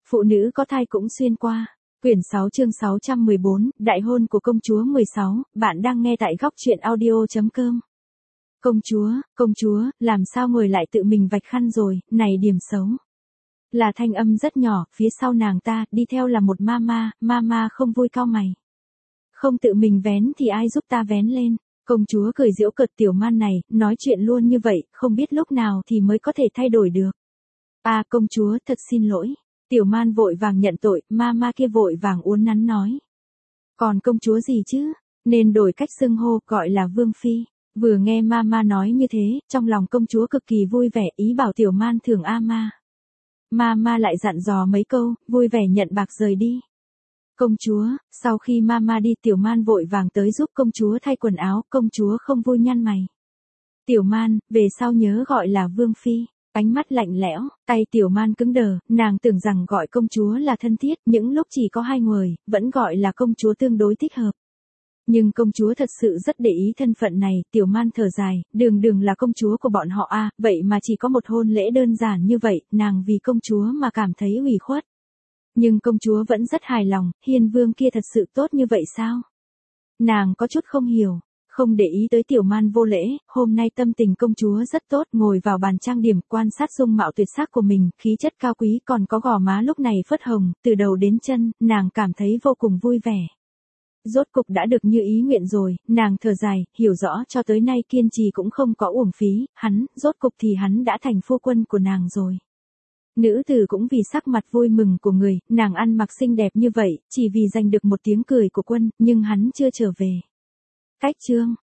Phụ nữ có thai cũng xuyên qua. Quyển 6 chương 614, Đại hôn của công chúa 16, bạn đang nghe tại góc truyện audio.com. Công chúa, làm sao ngồi lại tự mình vạch khăn rồi, này điểm xấu. Là thanh âm rất nhỏ, phía sau nàng ta, đi theo là một mama không vui cau mày. Không tự mình vén thì ai giúp ta vén lên. Công chúa cười giễu cợt tiểu man này, nói chuyện luôn như vậy, không biết lúc nào thì mới có thể thay đổi được. À công chúa, thật xin lỗi. Tiểu man vội vàng nhận tội, mama kia vội vàng uốn nắn nói. Còn công chúa gì chứ, nên đổi cách xưng hô, gọi là vương phi. Vừa nghe mama nói như thế, trong lòng công chúa cực kỳ vui vẻ, ý bảo tiểu man thưởng ma. Mama lại dặn dò mấy câu, vui vẻ nhận bạc rời đi. Công chúa, sau khi mama đi tiểu man vội vàng tới giúp công chúa thay quần áo, công chúa không vui nhăn mày. Tiểu man, về sau nhớ gọi là vương phi. Ánh mắt lạnh lẽo, tay tiểu man cứng đờ, nàng tưởng rằng gọi công chúa là thân thiết, những lúc chỉ có hai người, vẫn gọi là công chúa tương đối thích hợp. Nhưng công chúa thật sự rất để ý thân phận này, tiểu man thở dài, đường là công chúa của bọn họ à, vậy mà chỉ có một hôn lễ đơn giản như vậy, nàng vì công chúa mà cảm thấy ủy khuất. Nhưng công chúa vẫn rất hài lòng, hiên vương kia thật sự tốt như vậy sao? Nàng có chút không hiểu. Không để ý tới tiểu man vô lễ, hôm nay tâm tình công chúa rất tốt, ngồi vào bàn trang điểm, quan sát dung mạo tuyệt sắc của mình, khí chất cao quý, còn có gò má lúc này phớt hồng, từ đầu đến chân, nàng cảm thấy vô cùng vui vẻ. Rốt cục đã được như ý nguyện rồi, nàng thở dài, hiểu rõ cho tới nay kiên trì cũng không có uổng phí, rốt cục thì hắn đã thành phu quân của nàng rồi. Nữ tử cũng vì sắc mặt vui mừng của người, nàng ăn mặc xinh đẹp như vậy, chỉ vì giành được một tiếng cười của quân, nhưng hắn chưa trở về. Cách chương